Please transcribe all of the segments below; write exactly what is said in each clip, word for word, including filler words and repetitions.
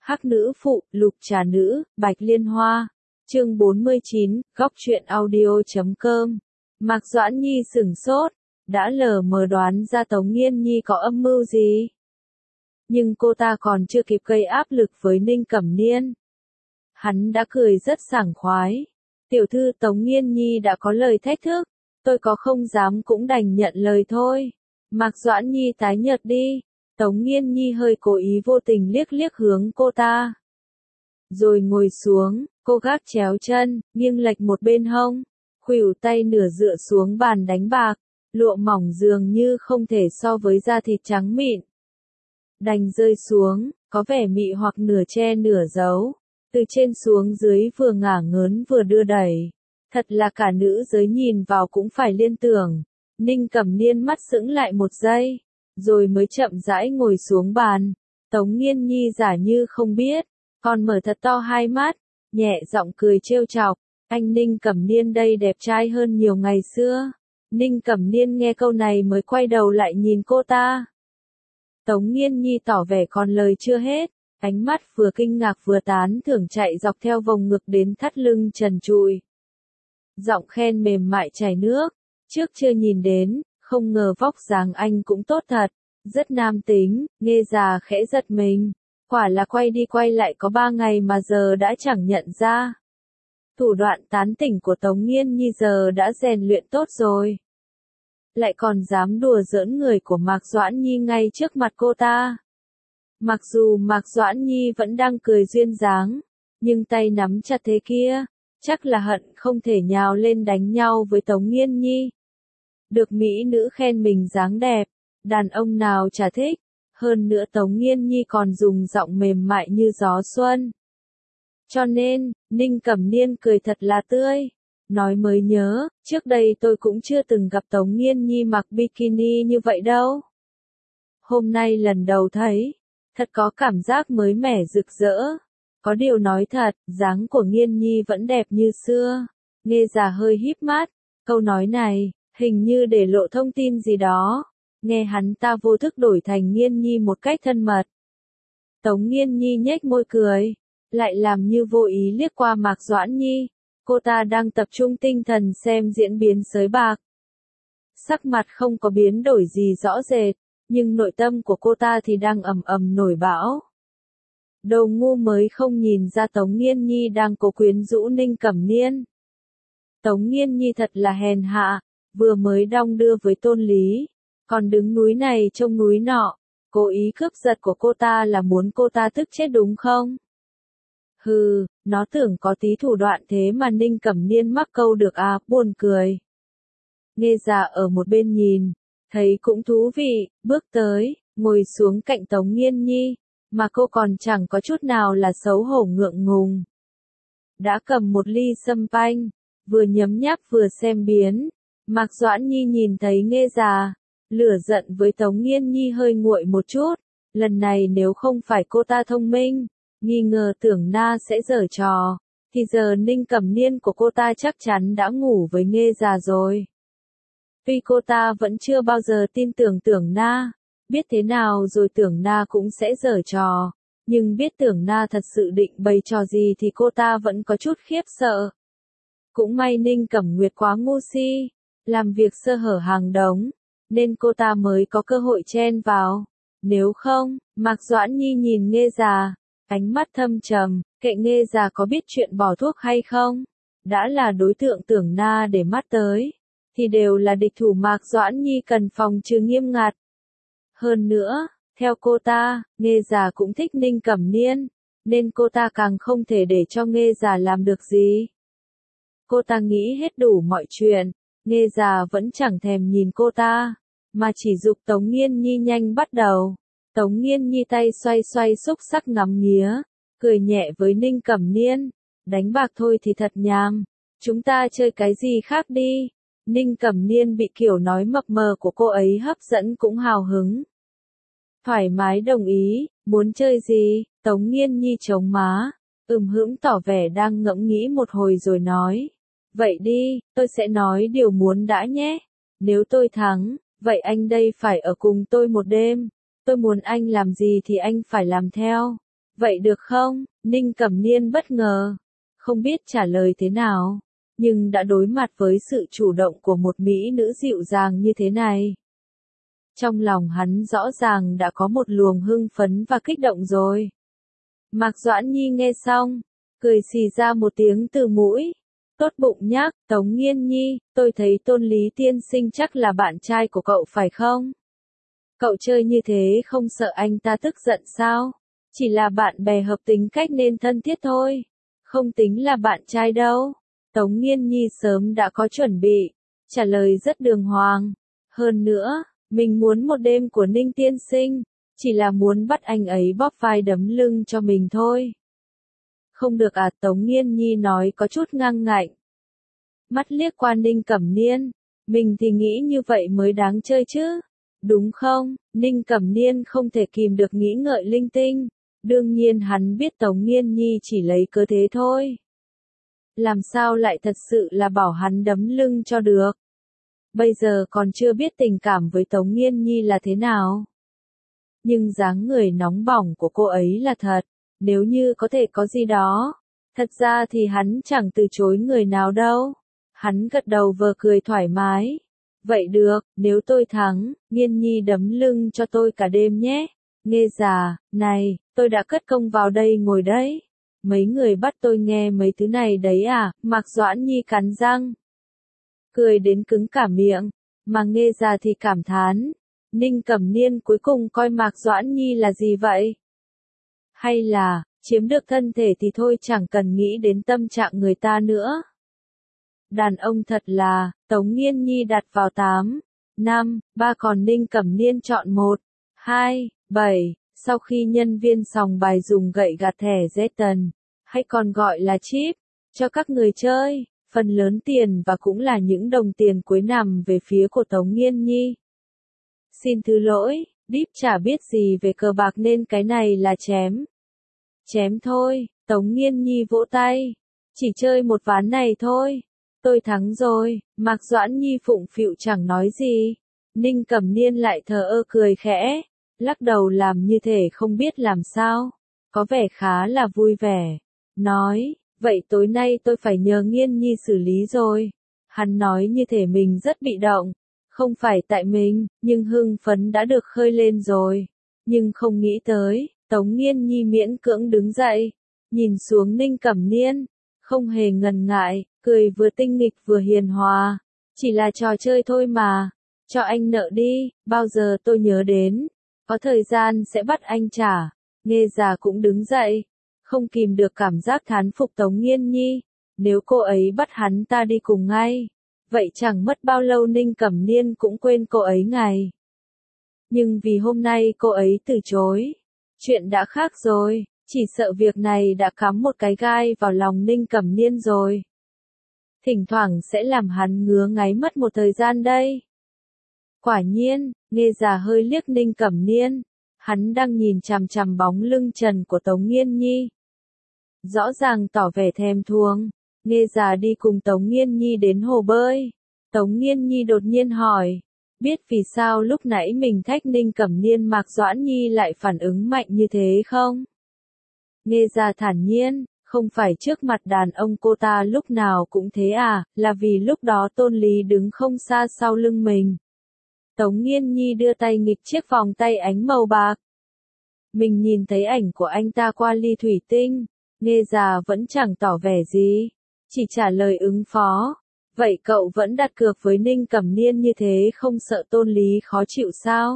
Hắc nữ phụ, lục trà nữ, bạch liên hoa. Chương bốn mươi chín, góc truyện audio chấm com. Mạc Doãn Nhi sửng sốt, đã lờ mờ đoán ra Tống Nghiên Nhi có âm mưu gì. Nhưng cô ta còn chưa kịp gây áp lực với Ninh Cẩm Niên. Hắn đã cười rất sảng khoái. Tiểu thư Tống Nghiên Nhi đã có lời thách thức, tôi có không dám cũng đành nhận lời thôi. Mạc Doãn Nhi tái nhợt đi. Tống Nghiên Nhi hơi cố ý vô tình liếc liếc hướng cô ta. Rồi ngồi xuống, cô gác chéo chân, nghiêng lệch một bên hông, khuỷu tay nửa dựa xuống bàn đánh bạc, lụa mỏng dường như không thể so với da thịt trắng mịn. Đành rơi xuống, có vẻ mị hoặc nửa che nửa giấu, từ trên xuống dưới vừa ngả ngớn vừa đưa đẩy. Thật là cả nữ giới nhìn vào cũng phải liên tưởng. Ninh Cẩm Niên mắt sững lại một giây, rồi mới chậm rãi ngồi xuống bàn. Tống Nghiên Nhi giả như không biết, còn mở thật to hai mắt, nhẹ giọng cười trêu chọc. Anh Ninh Cẩm Niên đây đẹp trai hơn nhiều ngày xưa. Ninh Cẩm Niên nghe câu này mới quay đầu lại nhìn cô ta. Tống Nghiên Nhi tỏ vẻ còn lời chưa hết, ánh mắt vừa kinh ngạc vừa tán thưởng chạy dọc theo vòng ngực đến thắt lưng trần trụi. Giọng khen mềm mại chảy nước, trước chưa nhìn đến, không ngờ vóc dáng anh cũng tốt thật, rất nam tính. Nghe già khẽ giật mình, quả là quay đi quay lại có ba ngày mà giờ đã chẳng nhận ra. Thủ đoạn tán tỉnh của Tống Nghiên Nhi giờ đã rèn luyện tốt rồi. Lại còn dám đùa giỡn người của Mạc Doãn Nhi ngay trước mặt cô ta. Mặc dù Mạc Doãn Nhi vẫn đang cười duyên dáng, nhưng tay nắm chặt thế kia, chắc là hận không thể nhào lên đánh nhau với Tống Nghiên Nhi. Được mỹ nữ khen mình dáng đẹp, đàn ông nào chả thích, hơn nữa Tống Nghiên Nhi còn dùng giọng mềm mại như gió xuân. Cho nên, Ninh Cẩm Niên cười thật là tươi, nói mới nhớ, trước đây tôi cũng chưa từng gặp Tống Nghiên Nhi mặc bikini như vậy đâu. Hôm nay lần đầu thấy, thật có cảm giác mới mẻ rực rỡ. Có điều nói thật, dáng của Nghiên Nhi vẫn đẹp như xưa. Nghe già hơi híp mắt, câu nói này, hình như để lộ thông tin gì đó. Nghe hắn ta vô thức đổi thành Nghiên Nhi một cách thân mật. Tống Nghiên Nhi nhếch môi cười, lại làm như vô ý liếc qua Mạc Doãn Nhi. Cô ta đang tập trung tinh thần xem diễn biến sới bạc. Sắc mặt không có biến đổi gì rõ rệt, nhưng nội tâm của cô ta thì đang ầm ầm nổi bão. Đồ ngu mới không nhìn ra Tống Nghiên Nhi đang cố quyến rũ Ninh Cẩm Niên. Tống Nghiên Nhi thật là hèn hạ, vừa mới đong đưa với Tôn Lý, còn đứng núi này trông núi nọ, cố ý cướp giật của cô ta là muốn cô ta tức chết đúng không? Hừ, nó tưởng có tí thủ đoạn thế mà Ninh Cẩm Niên mắc câu được à, buồn cười. Nghe già ở một bên nhìn, thấy cũng thú vị, bước tới, ngồi xuống cạnh Tống Nghiên Nhi, mà cô còn chẳng có chút nào là xấu hổ ngượng ngùng. Đã cầm một ly sâm panh, vừa nhấm nháp vừa xem biến. Mạc Doãn Nhi nhìn thấy nghe già, lửa giận với Tống Nghiên Nhi hơi nguội một chút. Lần này nếu không phải cô ta thông minh, nghi ngờ tưởng na sẽ giở trò, thì giờ Ninh Cẩm Niên của cô ta chắc chắn đã ngủ với nghe già rồi. Tuy cô ta vẫn chưa bao giờ tin tưởng tưởng na, biết thế nào rồi tưởng na cũng sẽ giở trò, nhưng biết tưởng na thật sự định bày trò gì thì cô ta vẫn có chút khiếp sợ. Cũng may Ninh Cẩm Nguyệt quá ngu si, làm việc sơ hở hàng đống, nên cô ta mới có cơ hội chen vào. Nếu không, Mạc Doãn Nhi nhìn nghe già, ánh mắt thâm trầm, kệ nghe già có biết chuyện bỏ thuốc hay không, đã là đối tượng tưởng na để mắt tới, thì đều là địch thủ Mạc Doãn Nhi cần phòng trừ nghiêm ngặt. Hơn nữa, theo cô ta, nghe già cũng thích Ninh Cẩm Niên, nên cô ta càng không thể để cho nghe già làm được gì. Cô ta nghĩ hết đủ mọi chuyện, nghe già vẫn chẳng thèm nhìn cô ta, mà chỉ giục Tống Nghiên Nhi nhanh bắt đầu. Tống Nghiên Nhi tay xoay xoay xúc sắc ngắm nghía, cười nhẹ với Ninh Cẩm Niên, đánh bạc thôi thì thật nhàm, chúng ta chơi cái gì khác đi. Ninh Cẩm Niên bị kiểu nói mập mờ của cô ấy hấp dẫn cũng hào hứng. Thoải mái đồng ý, muốn chơi gì? Tống Nghiên Nhi chống má, ừm hững tỏ vẻ đang ngẫm nghĩ một hồi rồi nói. Vậy đi, tôi sẽ nói điều muốn đã nhé. Nếu tôi thắng, vậy anh đây phải ở cùng tôi một đêm. Tôi muốn anh làm gì thì anh phải làm theo. Vậy được không? Ninh Cẩm Niên bất ngờ, không biết trả lời thế nào, nhưng đã đối mặt với sự chủ động của một mỹ nữ dịu dàng như thế này. Trong lòng hắn rõ ràng đã có một luồng hưng phấn và kích động rồi. Mạc Doãn Nhi nghe xong, cười xì ra một tiếng từ mũi. Tốt bụng nhắc, Tống Nghiên Nhi, tôi thấy Tôn Lý tiên sinh chắc là bạn trai của cậu phải không? Cậu chơi như thế không sợ anh ta tức giận sao? Chỉ là bạn bè hợp tính cách nên thân thiết thôi. Không tính là bạn trai đâu. Tống Nghiên Nhi sớm đã có chuẩn bị, trả lời rất đường hoàng. Hơn nữa, mình muốn một đêm của Ninh tiên sinh, chỉ là muốn bắt anh ấy bóp vai đấm lưng cho mình thôi. Không được à, Tống Nghiên Nhi nói có chút ngang ngạnh. Mắt liếc qua Ninh Cẩm Niên, mình thì nghĩ như vậy mới đáng chơi chứ. Đúng không? Ninh Cẩm Niên không thể kìm được nghĩ ngợi linh tinh. Đương nhiên hắn biết Tống Nghiên Nhi chỉ lấy cớ thế thôi. Làm sao lại thật sự là bảo hắn đấm lưng cho được. Bây giờ còn chưa biết tình cảm với Tống Nghiên Nhi là thế nào. Nhưng dáng người nóng bỏng của cô ấy là thật. Nếu như có thể có gì đó. Thật ra thì hắn chẳng từ chối người nào đâu. Hắn gật đầu vờ cười thoải mái. Vậy được, nếu tôi thắng, Nghiên Nhi đấm lưng cho tôi cả đêm nhé. Nghe già, này, tôi đã cất công vào đây ngồi đấy. Mấy người bắt tôi nghe mấy thứ này đấy à, Mạc Doãn Nhi cắn răng. Cười đến cứng cả miệng, mà nghe già thì cảm thán. Ninh Cẩm Niên cuối cùng coi Mạc Doãn Nhi là gì vậy? Hay là, chiếm được thân thể thì thôi chẳng cần nghĩ đến tâm trạng người ta nữa. Đàn ông thật là, Tống Nghiên Nhi đặt vào tám, năm, ba còn Ninh Cẩm Niên chọn một, hai, bảy. Sau khi nhân viên sòng bài dùng gậy gạt thẻ Zeton, hay còn gọi là chip, cho các người chơi, phần lớn tiền và cũng là những đồng tiền cuối nằm về phía của Tống Nghiên Nhi. Xin thứ lỗi, Deep chả biết gì về cờ bạc nên cái này là chém. Chém thôi, Tống Nghiên Nhi vỗ tay. Chỉ chơi một ván này thôi. Tôi thắng rồi, Mạc Doãn Nhi phụng phịu chẳng nói gì. Ninh Cẩm Niên lại thờ ơ cười khẽ, lắc đầu làm như thể không biết làm sao. Có vẻ khá là vui vẻ. Nói, vậy tối nay tôi phải nhờ Nghiên Nhi xử lý rồi. Hắn nói như thể mình rất bị động. Không phải tại mình, nhưng hưng phấn đã được khơi lên rồi. Nhưng không nghĩ tới, Tống Nghiên Nhi miễn cưỡng đứng dậy, nhìn xuống Ninh Cẩm Niên, không hề ngần ngại, cười vừa tinh nghịch vừa hiền hòa. Chỉ là trò chơi thôi mà, cho anh nợ đi, bao giờ tôi nhớ đến, có thời gian sẽ bắt anh trả. Nghe già cũng đứng dậy, không kìm được cảm giác thán phục Tống Nghiên Nhi, nếu cô ấy bắt hắn ta đi cùng ngay. Vậy chẳng mất bao lâu Ninh Cẩm Niên cũng quên cô ấy ngày. Nhưng vì hôm nay cô ấy từ chối, chuyện đã khác rồi, chỉ sợ việc này đã cắm một cái gai vào lòng Ninh Cẩm Niên rồi. Thỉnh thoảng sẽ làm hắn ngứa ngáy mất một thời gian đây. Quả nhiên, nghe già hơi liếc Ninh Cẩm Niên, hắn đang nhìn chằm chằm bóng lưng trần của Tống Nghiên Nhi. Rõ ràng tỏ vẻ thèm thuồng. Nghe già đi cùng Tống Nghiên Nhi đến hồ bơi. Tống Nghiên Nhi đột nhiên hỏi, biết vì sao lúc nãy mình thách Ninh Cẩm Niên Mạc Doãn Nhi lại phản ứng mạnh như thế không? Nghe già thản nhiên, không phải trước mặt đàn ông cô ta lúc nào cũng thế à, là vì lúc đó Tôn Lý đứng không xa sau lưng mình. Tống Nghiên Nhi đưa tay nghịch chiếc vòng tay ánh màu bạc. Mình nhìn thấy ảnh của anh ta qua ly thủy tinh, nghe già vẫn chẳng tỏ vẻ gì. Chỉ trả lời ứng phó. Vậy cậu vẫn đặt cược với Ninh Cẩm Niên như thế không sợ Tôn Lý khó chịu sao?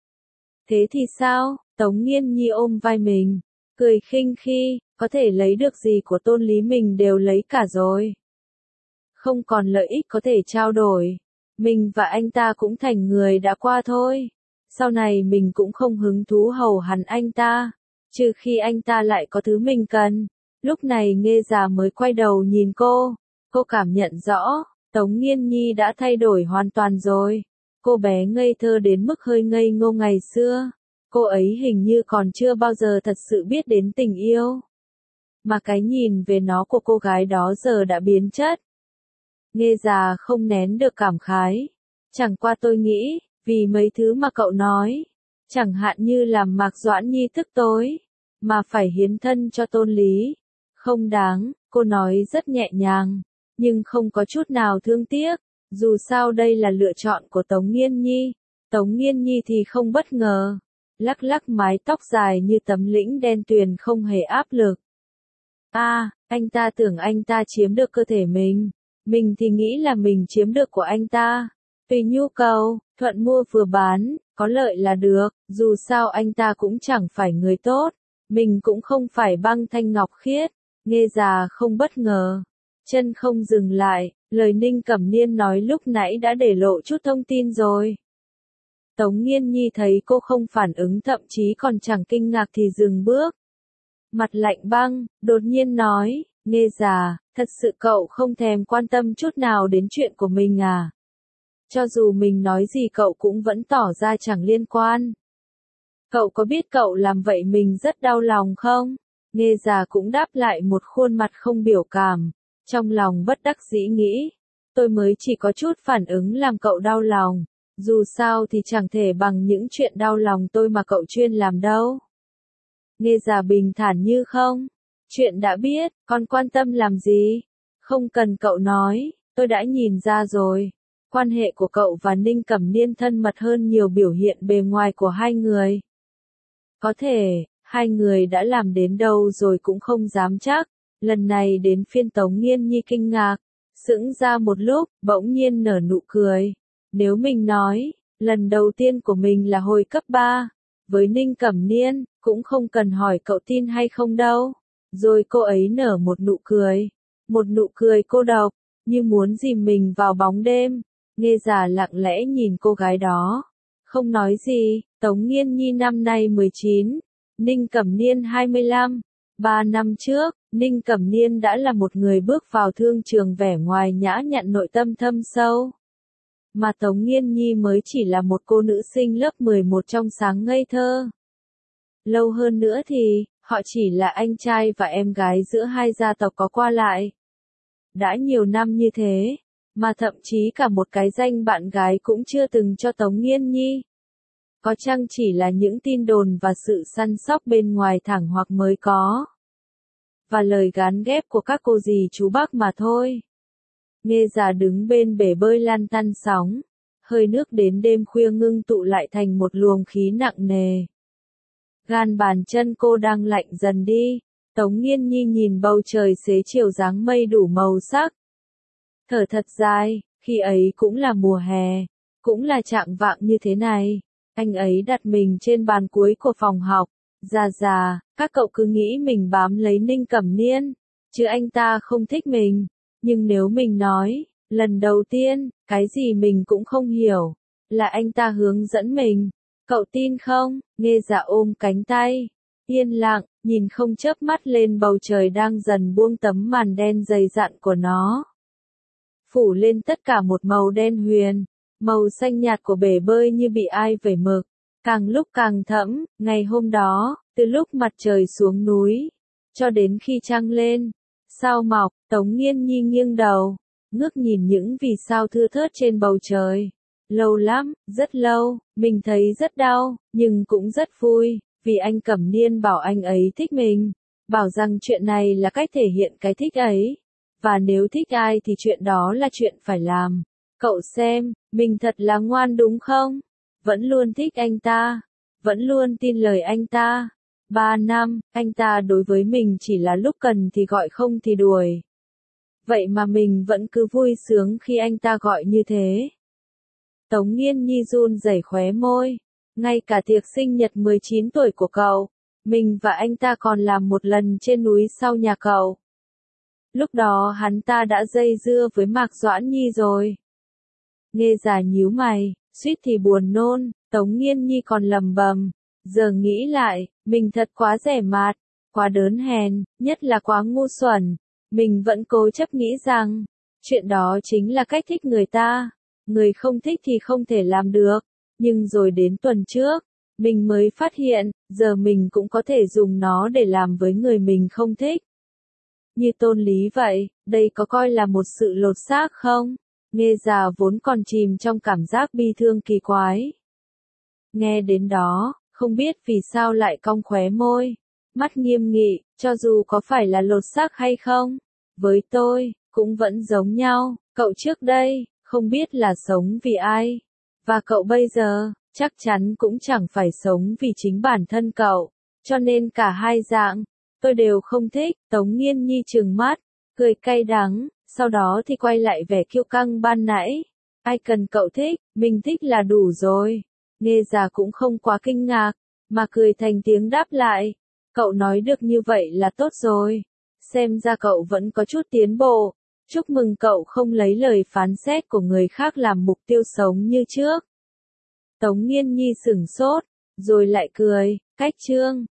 Thế thì sao? Tống Nghiên Nhi ôm vai mình, cười khinh khi, có thể lấy được gì của Tôn Lý mình đều lấy cả rồi. Không còn lợi ích có thể trao đổi. Mình và anh ta cũng thành người đã qua thôi. Sau này mình cũng không hứng thú hầu hắn anh ta, trừ khi anh ta lại có thứ mình cần. Lúc này nghe già mới quay đầu nhìn cô, cô cảm nhận rõ, Tống Nghiên Nhi đã thay đổi hoàn toàn rồi. Cô bé ngây thơ đến mức hơi ngây ngô ngày xưa, cô ấy hình như còn chưa bao giờ thật sự biết đến tình yêu. Mà cái nhìn về nó của cô gái đó giờ đã biến chất. Nghe già không nén được cảm khái. Chẳng qua tôi nghĩ, vì mấy thứ mà cậu nói, chẳng hạn như làm Mạc Doãn Nhi tức tối. mà phải hiến thân cho Tôn Lý. Không đáng, cô nói rất nhẹ nhàng, nhưng không có chút nào thương tiếc, dù sao đây là lựa chọn của Tống Nghiên Nhi. Tống Nghiên Nhi thì không bất ngờ, lắc lắc mái tóc dài như tấm lĩnh đen tuyền không hề áp lực. A, à, anh ta tưởng anh ta chiếm được cơ thể mình, mình thì nghĩ là mình chiếm được của anh ta. Tùy nhu cầu, thuận mua vừa bán, có lợi là được, dù sao anh ta cũng chẳng phải người tốt, mình cũng không phải băng thanh ngọc khiết. Nghe già không bất ngờ, chân không dừng lại, lời Ninh Cẩm Niên nói lúc nãy đã để lộ chút thông tin rồi. Tống Nghiên Nhi thấy cô không phản ứng thậm chí còn chẳng kinh ngạc thì dừng bước. Mặt lạnh băng, đột nhiên nói, nghe già, thật sự cậu không thèm quan tâm chút nào đến chuyện của mình à? Cho dù mình nói gì cậu cũng vẫn tỏ ra chẳng liên quan. Cậu có biết cậu làm vậy mình rất đau lòng không? Nghe già cũng đáp lại một khuôn mặt không biểu cảm, trong lòng bất đắc dĩ nghĩ, tôi mới chỉ có chút phản ứng làm cậu đau lòng, dù sao thì chẳng thể bằng những chuyện đau lòng tôi mà cậu chuyên làm đâu. Nghe già bình thản như không, chuyện đã biết, còn quan tâm làm gì? Không cần cậu nói, tôi đã nhìn ra rồi. Quan hệ của cậu và Ninh Cẩm Niên thân mật hơn nhiều biểu hiện bề ngoài của hai người. Có thể, hai người đã làm đến đâu rồi cũng không dám chắc. Lần này đến phiên Tống Nghiên Nhi kinh ngạc, sững ra một lúc, bỗng nhiên nở nụ cười. Nếu mình nói, lần đầu tiên của mình là hồi cấp ba, với Ninh Cẩm Niên, cũng không cần hỏi cậu tin hay không đâu. Rồi cô ấy nở một nụ cười, một nụ cười cô độc, như muốn dìm mình vào bóng đêm. Nghe già lặng lẽ nhìn cô gái đó, không nói gì. Tống Nghiên Nhi năm nay mười chín, Ninh Cẩm Niên hai mươi lăm. Ba năm trước, Ninh Cẩm Niên đã là một người bước vào thương trường vẻ ngoài nhã nhặn nội tâm thâm sâu. Mà Tống Nghiên Nhi mới chỉ là một cô nữ sinh lớp mười một trong sáng ngây thơ. Lâu hơn nữa thì, họ chỉ là anh trai và em gái giữa hai gia tộc có qua lại. Đã nhiều năm như thế, mà thậm chí cả một cái danh bạn gái cũng chưa từng cho Tống Nghiên Nhi. Có chăng chỉ là những tin đồn và sự săn sóc bên ngoài thẳng hoặc mới có. Và lời gán ghép của các cô dì chú bác mà thôi. Nghe già đứng bên bể bơi lan tăn sóng, hơi nước đến đêm khuya ngưng tụ lại thành một luồng khí nặng nề. Gan bàn chân cô đang lạnh dần đi, Tống Nghiên Nhi nhìn bầu trời xế chiều dáng mây đủ màu sắc. Thở thật dài, khi ấy cũng là mùa hè, cũng là trạng vạng như thế này. Anh ấy đặt mình trên bàn cuối của phòng học. Già già, các cậu cứ nghĩ mình bám lấy Ninh Cẩm Niên, chứ anh ta không thích mình. Nhưng nếu mình nói, lần đầu tiên, cái gì mình cũng không hiểu, là anh ta hướng dẫn mình. Cậu tin không? Nghe già ôm cánh tay, yên lặng, nhìn không chớp mắt lên bầu trời đang dần buông tấm màn đen dày dặn của nó. Phủ lên tất cả một màu đen huyền, màu xanh nhạt của bể bơi như bị ai vẩy mực, càng lúc càng thẫm. Ngày hôm đó, từ lúc mặt trời xuống núi, cho đến khi trăng lên, sao mọc, Tống Nghiên Nhi nghiêng đầu, ngước nhìn những vì sao thưa thớt trên bầu trời. Lâu lắm, rất lâu, mình thấy rất đau, nhưng cũng rất vui, vì anh Cẩm Niên bảo anh ấy thích mình, bảo rằng chuyện này là cách thể hiện cái thích ấy. Và nếu thích ai thì chuyện đó là chuyện phải làm. Cậu xem, mình thật là ngoan đúng không? Vẫn luôn thích anh ta, vẫn luôn tin lời anh ta. Ba năm, anh ta đối với mình chỉ là lúc cần thì gọi không thì đuổi. Vậy mà mình vẫn cứ vui sướng khi anh ta gọi như thế. Tống Nghiên Nhi run rẩy khóe môi. Ngay cả tiệc sinh nhật mười chín tuổi của cậu, mình và anh ta còn làm một lần trên núi sau nhà cậu. Lúc đó hắn ta đã dây dưa với Mạc Doãn Nhi rồi. Nghe già nhíu mày, suýt thì buồn nôn. Tống Nghiên Nhi còn lầm bầm. Giờ nghĩ lại, mình thật quá rẻ mạt, quá đớn hèn, nhất là quá ngu xuẩn. Mình vẫn cố chấp nghĩ rằng, chuyện đó chính là cách thích người ta. Người không thích thì không thể làm được. Nhưng rồi đến tuần trước, mình mới phát hiện, giờ mình cũng có thể dùng nó để làm với người mình không thích. Như Tôn Lý vậy, đây có coi là một sự lột xác không? Nghe già vốn còn chìm trong cảm giác bi thương kỳ quái. Nghe đến đó, không biết vì sao lại cong khóe môi. mắt nghiêm nghị, cho dù có phải là lột xác hay không, với tôi, cũng vẫn giống nhau, cậu trước đây, không biết là sống vì ai, và cậu bây giờ, chắc chắn cũng chẳng phải sống vì chính bản thân cậu, cho nên cả hai dạng, tôi đều không thích, Tống Nghiên Nhi trừng mắt, cười cay đắng, sau đó thì quay lại vẻ kiêu căng ban nãy, ai cần cậu thích, mình thích là đủ rồi, Nghe già cũng không quá kinh ngạc, mà cười thành tiếng đáp lại, cậu nói được như vậy là tốt rồi, xem ra cậu vẫn có chút tiến bộ, chúc mừng cậu không lấy lời phán xét của người khác làm mục tiêu sống như trước. Tống Nghiên Nhi sửng sốt, rồi lại cười, cách trương.